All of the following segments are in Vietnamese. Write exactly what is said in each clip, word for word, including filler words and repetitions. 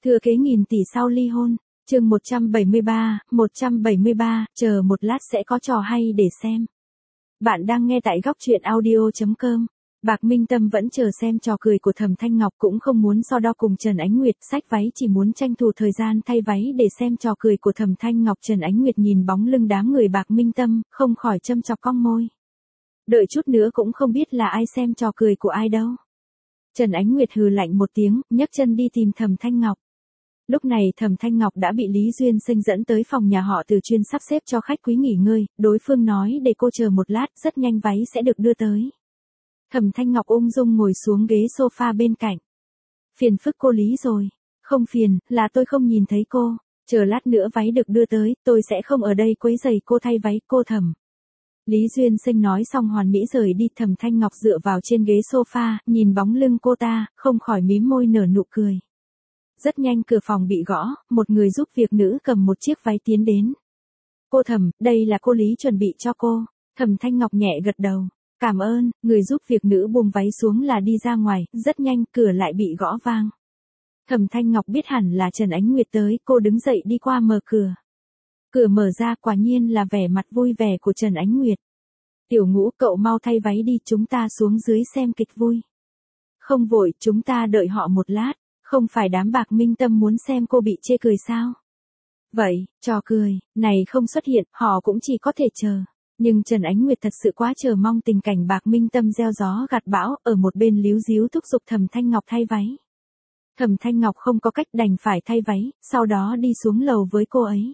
Thừa kế nghìn tỷ sau ly hôn, chương một trăm bảy mươi ba, một trăm bảy mươi ba, chờ một lát sẽ có trò hay để xem. Bạn đang nghe tại góc truyện audio chấm com. Bạc Minh Tâm vẫn chờ xem trò cười của Thẩm Thanh Ngọc, cũng không muốn so đo cùng Trần Ánh Nguyệt, xách váy chỉ muốn tranh thủ thời gian thay váy để xem trò cười của Thẩm Thanh Ngọc. Trần Ánh Nguyệt nhìn bóng lưng đám người Bạc Minh Tâm, không khỏi châm chọc cong môi. Đợi chút nữa cũng không biết là ai xem trò cười của ai đâu. Trần Ánh Nguyệt hừ lạnh một tiếng, nhấc chân đi tìm Thẩm Thanh Ngọc. Lúc này Thẩm Thanh Ngọc đã bị Lý Duyên Sinh dẫn tới phòng nhà họ Từ chuyên sắp xếp cho khách quý nghỉ ngơi, đối phương nói để cô chờ một lát, rất nhanh váy sẽ được đưa tới. Thẩm Thanh Ngọc ung dung ngồi xuống ghế sofa bên cạnh. Phiền phức cô Lý rồi. Không phiền, là tôi không nhìn thấy cô. Chờ lát nữa váy được đưa tới, tôi sẽ không ở đây quấy rầy cô thay váy, cô Thẩm. Lý Duyên Sinh nói xong hoàn mỹ rời đi. Thẩm Thanh Ngọc dựa vào trên ghế sofa, nhìn bóng lưng cô ta, không khỏi mím môi nở nụ cười. Rất nhanh cửa phòng bị gõ, một người giúp việc nữ cầm một chiếc váy tiến đến. Cô Thẩm, đây là cô Lý chuẩn bị cho cô. Thẩm Thanh Ngọc nhẹ gật đầu. Cảm ơn, người giúp việc nữ buông váy xuống là đi ra ngoài, rất nhanh cửa lại bị gõ vang. Thẩm Thanh Ngọc biết hẳn là Trần Ánh Nguyệt tới, cô đứng dậy đi qua mở cửa. Cửa mở ra, quả nhiên là vẻ mặt vui vẻ của Trần Ánh Nguyệt. Tiểu Ngũ, cậu mau thay váy đi, chúng ta xuống dưới xem kịch vui. Không vội, chúng ta đợi họ một lát, không phải đám Bạc Minh Tâm muốn xem cô bị chê cười sao? Vậy, trò cười này không xuất hiện, họ cũng chỉ có thể chờ. Nhưng Trần Ánh Nguyệt thật sự quá chờ mong tình cảnh Bạc Minh Tâm gieo gió gặt bão, ở một bên líu díu thúc giục Thẩm Thanh Ngọc thay váy. Thẩm Thanh Ngọc không có cách đành phải thay váy, sau đó đi xuống lầu với cô ấy.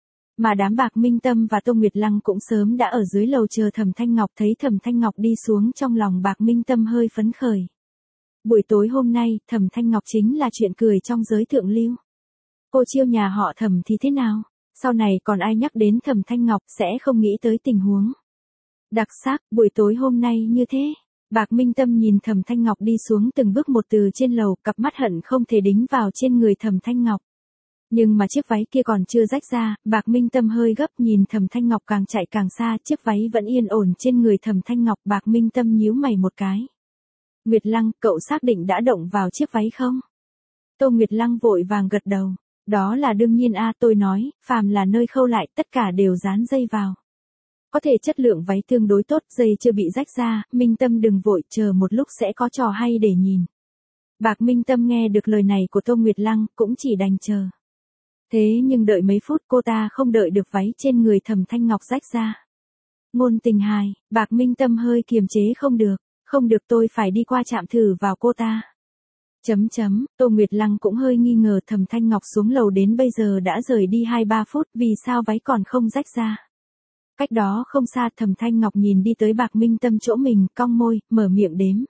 Mà đám Bạc Minh Tâm và Tô Nguyệt Lăng cũng sớm đã ở dưới lầu chờ Thẩm Thanh Ngọc. Thấy Thẩm Thanh Ngọc đi xuống, trong lòng Bạc Minh Tâm hơi phấn khởi. Buổi tối hôm nay, Thẩm Thanh Ngọc chính là chuyện cười trong giới thượng lưu. Cô chiêu nhà họ Thẩm thì thế nào? Sau này còn ai nhắc đến Thẩm Thanh Ngọc sẽ không nghĩ tới tình huống đặc sắc buổi tối hôm nay như thế. Bạc Minh Tâm nhìn Thẩm Thanh Ngọc đi xuống từng bước một từ trên lầu, cặp mắt hận không thể đính vào trên người Thẩm Thanh Ngọc. Nhưng mà chiếc váy kia còn chưa rách ra, Bạc Minh Tâm hơi gấp, nhìn Thẩm Thanh Ngọc càng chạy càng xa, chiếc váy vẫn yên ổn trên người Thẩm Thanh Ngọc. Bạc Minh Tâm nhíu mày một cái. Nguyệt Lăng, cậu xác định đã động vào chiếc váy không? Tô Nguyệt Lăng vội vàng gật đầu. Đó là đương nhiên a, tôi nói, phàm là nơi khâu lại, tất cả đều dán dây vào. Có thể chất lượng váy tương đối tốt, dây chưa bị rách ra, Minh Tâm đừng vội, chờ một lúc sẽ có trò hay để nhìn. Bạc Minh Tâm nghe được lời này của Tô Nguyệt Lăng, cũng chỉ đành chờ. Thế nhưng đợi mấy phút cô ta không đợi được váy trên người Thẩm Thanh Ngọc rách ra. Ngôn tình hài, Bạc Minh Tâm hơi kiềm chế không được, không được, tôi phải đi qua chạm thử vào cô ta. Chấm chấm, Tô Nguyệt Lăng cũng hơi nghi ngờ. Thẩm Thanh Ngọc xuống lầu đến bây giờ đã rời đi hai ba phút, vì sao váy còn không rách ra? Cách đó không xa, Thẩm Thanh Ngọc nhìn đi tới Bạc Minh Tâm chỗ mình, cong môi, mở miệng đếm.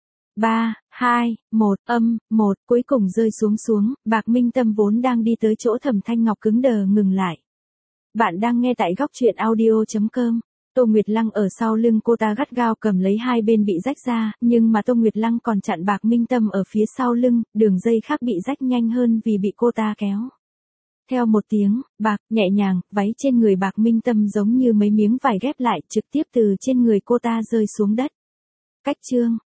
ba, hai, một, âm, một, cuối cùng rơi xuống xuống, Bạc Minh Tâm vốn đang đi tới chỗ Thẩm Thanh Ngọc cứng đờ ngừng lại. Bạn đang nghe tại góc truyện audio chấm com. Tô Nguyệt Lăng ở sau lưng cô ta gắt gao cầm lấy hai bên bị rách ra, nhưng mà Tô Nguyệt Lăng còn chặn Bạc Minh Tâm ở phía sau lưng, đường dây khác bị rách nhanh hơn vì bị cô ta kéo. Theo một tiếng, bạc, nhẹ nhàng, váy trên người Bạc Minh Tâm giống như mấy miếng vải ghép lại, trực tiếp từ trên người cô ta rơi xuống đất. Cách chương,